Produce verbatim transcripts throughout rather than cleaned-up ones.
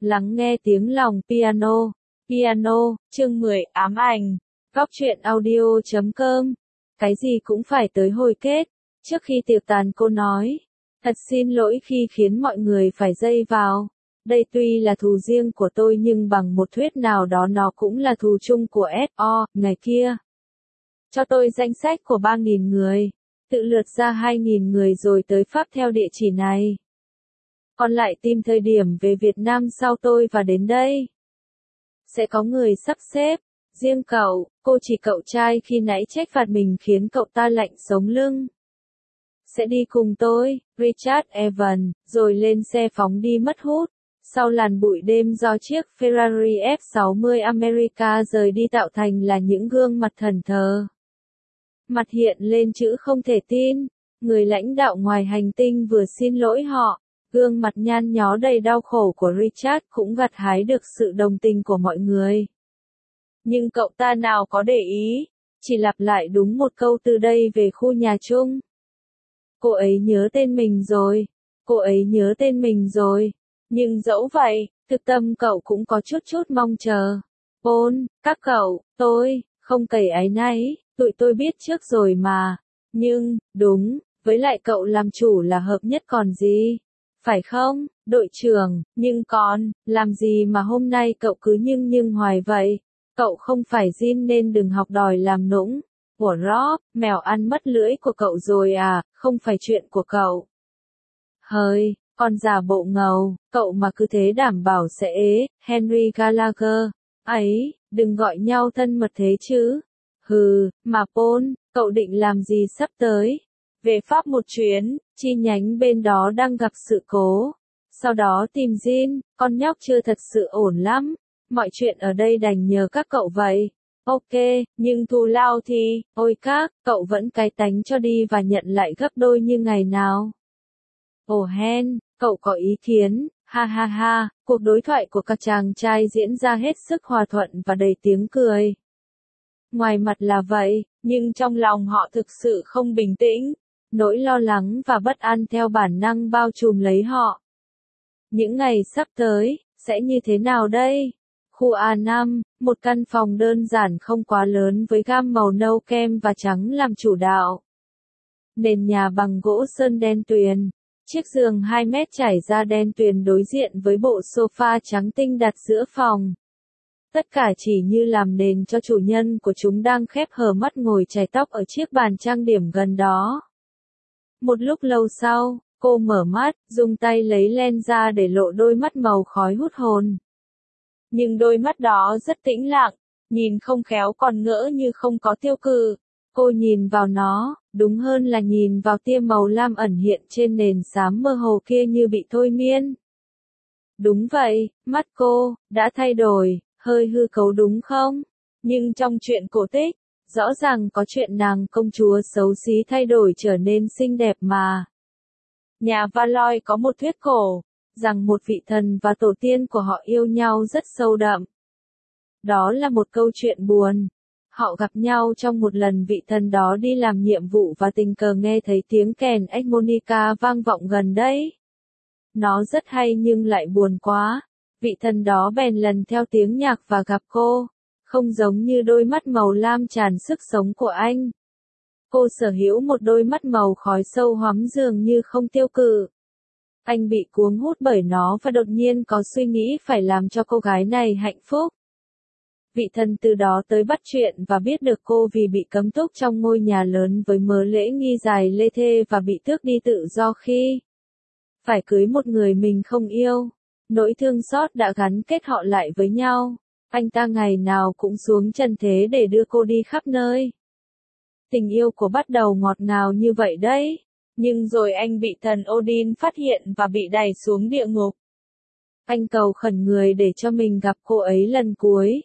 Lắng nghe tiếng lòng piano. Piano, chương mười, ám ảnh. Góc truyện audio chấm com. Cái gì cũng phải tới hồi kết. Trước khi tiệc tàn cô nói. Thật xin lỗi khi khiến mọi người phải dây vào. Đây tuy là thù riêng của tôi nhưng bằng một thuyết nào đó nó cũng là thù chung của ét o, ngày kia. Cho tôi danh sách của ba nghìn người. Tự lượt ra hai nghìn người rồi tới Pháp theo địa chỉ này. Còn lại tìm thời điểm về Việt Nam sau tôi và đến đây. Sẽ có người sắp xếp. Riêng cậu, cô chỉ cậu trai khi nãy trách phạt mình khiến cậu ta lạnh sống lưng. Sẽ đi cùng tôi, Richard Evans, rồi lên xe phóng đi mất hút. Sau làn bụi đêm do chiếc Ferrari F sáu mươi America rời đi tạo thành là những gương mặt thẫn thờ. Mặt hiện lên chữ không thể tin, người lãnh đạo ngoài hành tinh vừa xin lỗi họ. Gương mặt nhăn nhó đầy đau khổ của Richard cũng gặt hái được sự đồng tình của mọi người. Nhưng cậu ta nào có để ý, chỉ lặp lại đúng một câu từ đây về khu nhà chung. Cô ấy nhớ tên mình rồi, cô ấy nhớ tên mình rồi. Nhưng dẫu vậy, thực tâm cậu cũng có chút chút mong chờ. Paul, các cậu, tôi, không cày áy náy, tụi tôi biết trước rồi mà. Nhưng, đúng, với lại cậu làm chủ là hợp nhất còn gì. Phải không, đội trưởng, nhưng còn, làm gì mà hôm nay cậu cứ nhưng nhưng hoài vậy? Cậu không phải Jin nên đừng học đòi làm nũng. Của Rob, mèo ăn mất lưỡi của cậu rồi à, không phải chuyện của cậu. Hơi, còn giả bộ ngầu, cậu mà cứ thế đảm bảo sẽ ế, Henry Gallagher. Ấy, đừng gọi nhau thân mật thế chứ. Hừ, mà Paul, cậu định làm gì sắp tới? Về Pháp một chuyến, chi nhánh bên đó đang gặp sự cố. Sau đó tìm Jin, con nhóc chưa thật sự ổn lắm. Mọi chuyện ở đây đành nhờ các cậu vậy. Ok, nhưng thù lao thì, ôi các, cậu vẫn cái tánh cho đi và nhận lại gấp đôi như ngày nào. Ồ hen, cậu có ý kiến, ha ha ha, cuộc đối thoại của các chàng trai diễn ra hết sức hòa thuận và đầy tiếng cười. Ngoài mặt là vậy, nhưng trong lòng họ thực sự không bình tĩnh. Nỗi lo lắng và bất an theo bản năng bao trùm lấy họ. Những ngày sắp tới, sẽ như thế nào đây? Khu A năm, một căn phòng đơn giản không quá lớn với gam màu nâu kem và trắng làm chủ đạo. Nền nhà bằng gỗ sơn đen tuyền. Chiếc giường hai mét trải ra đen tuyền đối diện với bộ sofa trắng tinh đặt giữa phòng. Tất cả chỉ như làm nền cho chủ nhân của chúng đang khép hờ mắt ngồi chải tóc ở chiếc bàn trang điểm gần đó. Một lúc lâu sau, cô mở mắt, dùng tay lấy len ra để lộ đôi mắt màu khói hút hồn. Nhưng đôi mắt đó rất tĩnh lặng, nhìn không khéo còn ngỡ như không có tiêu cự. Cô nhìn vào nó, đúng hơn là nhìn vào tia màu lam ẩn hiện trên nền xám mơ hồ kia như bị thôi miên. Đúng vậy, mắt cô, đã thay đổi, hơi hư cấu đúng không? Nhưng trong chuyện cổ tích, rõ ràng có chuyện nàng công chúa xấu xí thay đổi trở nên xinh đẹp mà. Nhà Valois có một thuyết cổ, rằng một vị thần và tổ tiên của họ yêu nhau rất sâu đậm. Đó là một câu chuyện buồn. Họ gặp nhau trong một lần vị thần đó đi làm nhiệm vụ và tình cờ nghe thấy tiếng kèn harmonica vang vọng gần đấy. Nó rất hay nhưng lại buồn quá. Vị thần đó bèn lần theo tiếng nhạc và gặp cô. Không giống như đôi mắt màu lam tràn sức sống của anh. Cô sở hữu một đôi mắt màu khói sâu hoắm dường như không tiêu cự. Anh bị cuốn hút bởi nó và đột nhiên có suy nghĩ phải làm cho cô gái này hạnh phúc. Vị thần từ đó tới bắt chuyện và biết được cô vì bị cấm túc trong ngôi nhà lớn với mớ lễ nghi dài lê thê và bị tước đi tự do khi phải cưới một người mình không yêu. Nỗi thương xót đã gắn kết họ lại với nhau. Anh ta ngày nào cũng xuống trần thế để đưa cô đi khắp nơi. Tình yêu của bắt đầu ngọt ngào như vậy đấy. Nhưng rồi anh bị thần Odin phát hiện và bị đày xuống địa ngục. Anh cầu khẩn người để cho mình gặp cô ấy lần cuối.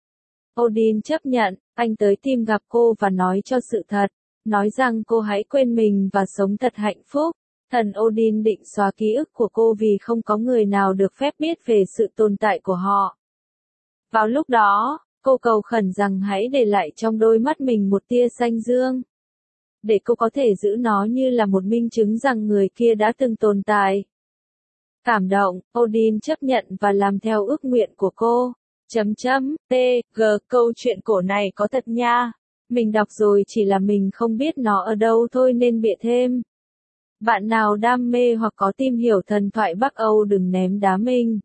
Odin chấp nhận, anh tới tìm gặp cô và nói cho sự thật. Nói rằng cô hãy quên mình và sống thật hạnh phúc. Thần Odin định xóa ký ức của cô vì không có người nào được phép biết về sự tồn tại của họ. Vào lúc đó, cô cầu khẩn rằng hãy để lại trong đôi mắt mình một tia xanh dương. Để cô có thể giữ nó như là một minh chứng rằng người kia đã từng tồn tại. Cảm động, Odin chấp nhận và làm theo ước nguyện của cô. Chấm chấm, T, G, câu chuyện cổ này có thật nha. Mình đọc rồi chỉ là mình không biết nó ở đâu thôi nên bịa thêm. Bạn nào đam mê hoặc có tìm hiểu thần thoại Bắc Âu đừng ném đá mình.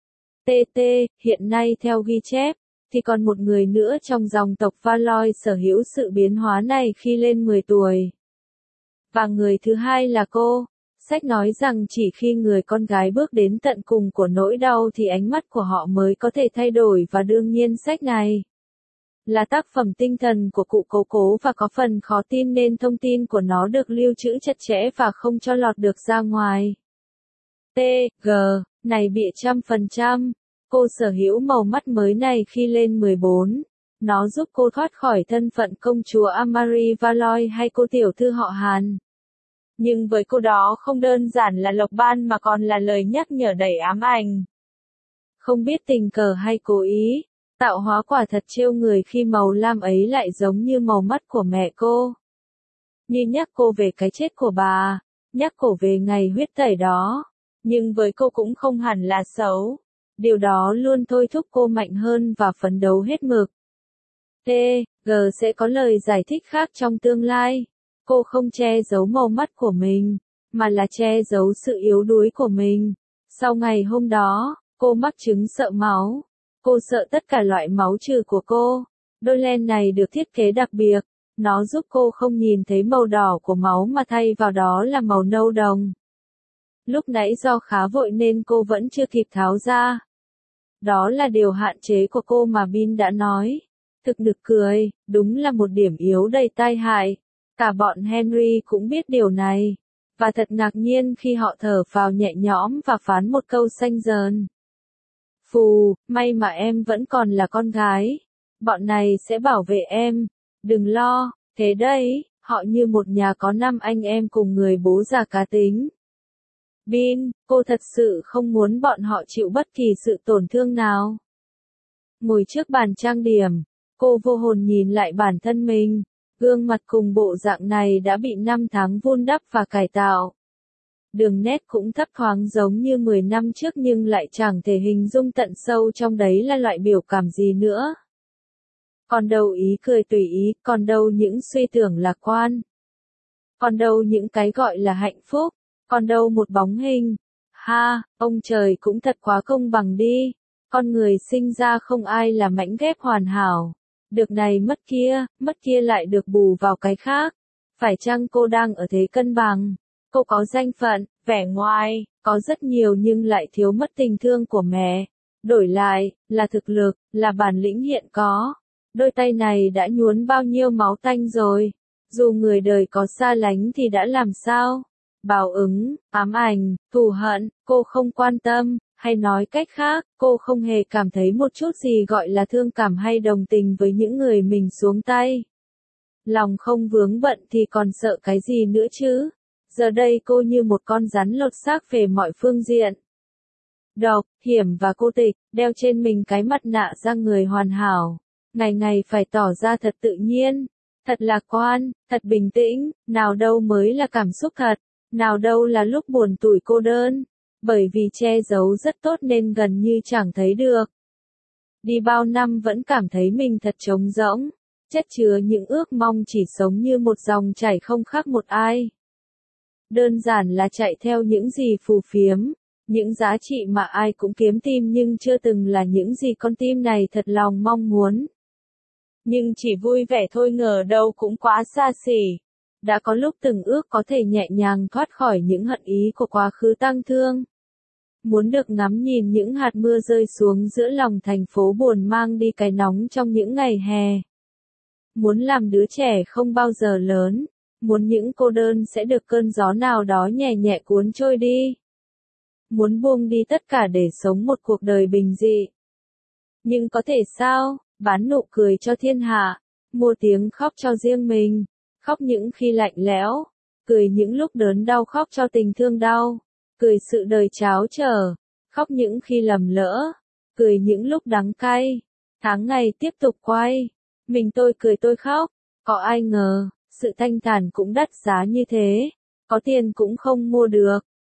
tê tê, hiện nay theo ghi chép, thì còn một người nữa trong dòng tộc Valois sở hữu sự biến hóa này khi lên mười tuổi. Và người thứ hai là cô. Sách nói rằng chỉ khi người con gái bước đến tận cùng của nỗi đau thì ánh mắt của họ mới có thể thay đổi và đương nhiên sách này là tác phẩm tinh thần của cụ Cố Cố và có phần khó tin nên thông tin của nó được lưu trữ chặt chẽ và không cho lọt được ra ngoài. T, G, này bịa trăm phần trăm. Cô sở hữu màu mắt mới này khi lên mười bốn. Nó giúp cô thoát khỏi thân phận công chúa Amari Valois hay cô tiểu thư họ Hàn. Nhưng với cô đó không đơn giản là lộc ban mà còn là lời nhắc nhở đầy ám ảnh. Không biết tình cờ hay cố ý, tạo hóa quả thật trêu người khi màu lam ấy lại giống như màu mắt của mẹ cô. Như nhắc cô về cái chết của bà, nhắc cô về ngày huyết tẩy đó. Nhưng với cô cũng không hẳn là xấu. Điều đó luôn thôi thúc cô mạnh hơn và phấn đấu hết mực. T, G sẽ có lời giải thích khác trong tương lai. Cô không che giấu màu mắt của mình, mà là che giấu sự yếu đuối của mình. Sau ngày hôm đó, cô mắc chứng sợ máu. Cô sợ tất cả loại máu trừ của cô. Đôi len này được thiết kế đặc biệt. Nó giúp cô không nhìn thấy màu đỏ của máu mà thay vào đó là màu nâu đồng. Lúc nãy do khá vội nên cô vẫn chưa kịp tháo ra. Đó là điều hạn chế của cô mà Bin đã nói. Thực nực cười, đúng là một điểm yếu đầy tai hại. Cả bọn Henry cũng biết điều này. Và thật ngạc nhiên khi họ thở phào nhẹ nhõm và phán một câu xanh dờn. Phù, may mà em vẫn còn là con gái. Bọn này sẽ bảo vệ em. Đừng lo, thế đấy, họ như một nhà có năm anh em cùng người bố già cá tính. Bin, cô thật sự không muốn bọn họ chịu bất kỳ sự tổn thương nào. Ngồi trước bàn trang điểm, cô vô hồn nhìn lại bản thân mình. Gương mặt cùng bộ dạng này đã bị năm tháng vun đắp và cải tạo. Đường nét cũng thấp thoáng giống như mười năm trước nhưng lại chẳng thể hình dung tận sâu trong đấy là loại biểu cảm gì nữa. Còn đâu ý cười tùy ý, còn đâu những suy tưởng lạc quan. Còn đâu những cái gọi là hạnh phúc, còn đâu một bóng hình. Ha, ông trời cũng thật quá công bằng đi. Con người sinh ra không ai là mảnh ghép hoàn hảo. Được này mất kia, mất kia lại được bù vào cái khác. Phải chăng cô đang ở thế cân bằng? Cô có danh phận, vẻ ngoài, có rất nhiều nhưng lại thiếu mất tình thương của mẹ. Đổi lại, là thực lực, là bản lĩnh hiện có. Đôi tay này đã nhuốm bao nhiêu máu tanh rồi. Dù người đời có xa lánh thì đã làm sao? Báo ứng, ám ảnh, thù hận, cô không quan tâm. Hay nói cách khác, cô không hề cảm thấy một chút gì gọi là thương cảm hay đồng tình với những người mình xuống tay. Lòng không vướng bận thì còn sợ cái gì nữa chứ? Giờ đây cô như một con rắn lột xác về mọi phương diện. Độc, hiểm và cô tịch, đeo trên mình cái mặt nạ ra người hoàn hảo. Ngày ngày phải tỏ ra thật tự nhiên, thật lạc quan, thật bình tĩnh, nào đâu mới là cảm xúc thật, nào đâu là lúc buồn tủi cô đơn. Bởi vì che giấu rất tốt nên gần như chẳng thấy được. Đi bao năm vẫn cảm thấy mình thật trống rỗng, chất chứa những ước mong chỉ sống như một dòng chảy không khác một ai. Đơn giản là chạy theo những gì phù phiếm, những giá trị mà ai cũng kiếm tìm nhưng chưa từng là những gì con tim này thật lòng mong muốn. Nhưng chỉ vui vẻ thôi ngờ đâu cũng quá xa xỉ. Đã có lúc từng ước có thể nhẹ nhàng thoát khỏi những hận ý của quá khứ tang thương. Muốn được ngắm nhìn những hạt mưa rơi xuống giữa lòng thành phố buồn mang đi cái nóng trong những ngày hè. Muốn làm đứa trẻ không bao giờ lớn. Muốn những cô đơn sẽ được cơn gió nào đó nhẹ nhẹ cuốn trôi đi. Muốn buông đi tất cả để sống một cuộc đời bình dị. Nhưng có thể sao, bán nụ cười cho thiên hạ, mua tiếng khóc cho riêng mình, khóc những khi lạnh lẽo, cười những lúc đớn đau khóc cho tình thương đau, cười sự đời cháo trở, khóc những khi lầm lỡ, cười những lúc đắng cay. Tháng ngày tiếp tục quay, mình tôi cười tôi khóc, có ai ngờ, sự thanh thản cũng đắt giá như thế, có tiền cũng không mua được,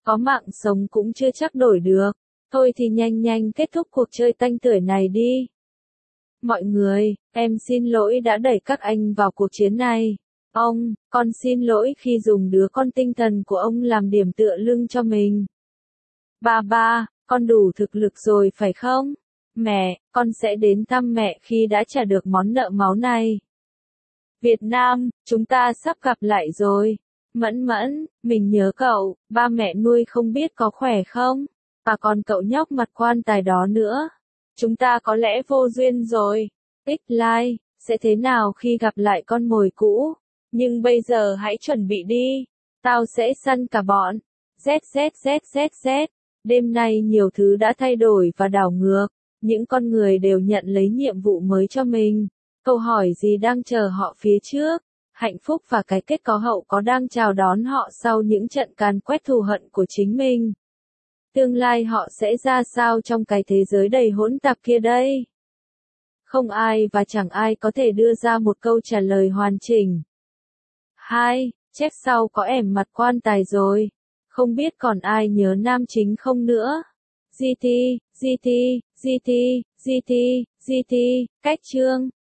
có mạng sống cũng chưa chắc đổi được. Thôi thì nhanh nhanh kết thúc cuộc chơi tanh tưởi này đi. Mọi người, em xin lỗi đã đẩy các anh vào cuộc chiến này. Ông, con xin lỗi khi dùng đứa con tinh thần của ông làm điểm tựa lưng cho mình. Ba ba, con đủ thực lực rồi phải không? Mẹ, con sẽ đến thăm mẹ khi đã trả được món nợ máu này. Việt Nam, chúng ta sắp gặp lại rồi. Mẫn Mẫn, mình nhớ cậu, ba mẹ nuôi không biết có khỏe không? Và còn cậu nhóc mặt quan tài đó nữa. Chúng ta có lẽ vô duyên rồi. X like, sẽ thế nào khi gặp lại con mồi cũ? Nhưng bây giờ hãy chuẩn bị đi. Tao sẽ săn cả bọn. Z Z Z Z Z. Đêm nay nhiều thứ đã thay đổi và đảo ngược. Những con người đều nhận lấy nhiệm vụ mới cho mình. Câu hỏi gì đang chờ họ phía trước? Hạnh phúc và cái kết có hậu có đang chào đón họ sau những trận càn quét thù hận của chính mình? Tương lai họ sẽ ra sao trong cái thế giới đầy hỗn tạp kia đây? Không ai và chẳng ai có thể đưa ra một câu trả lời hoàn chỉnh. Hai, chép sau có ẻm mặt quan tài rồi. Không biết còn ai nhớ nam chính không nữa? giê tê, giê tê, giê tê, giê tê, giê tê, cách chương.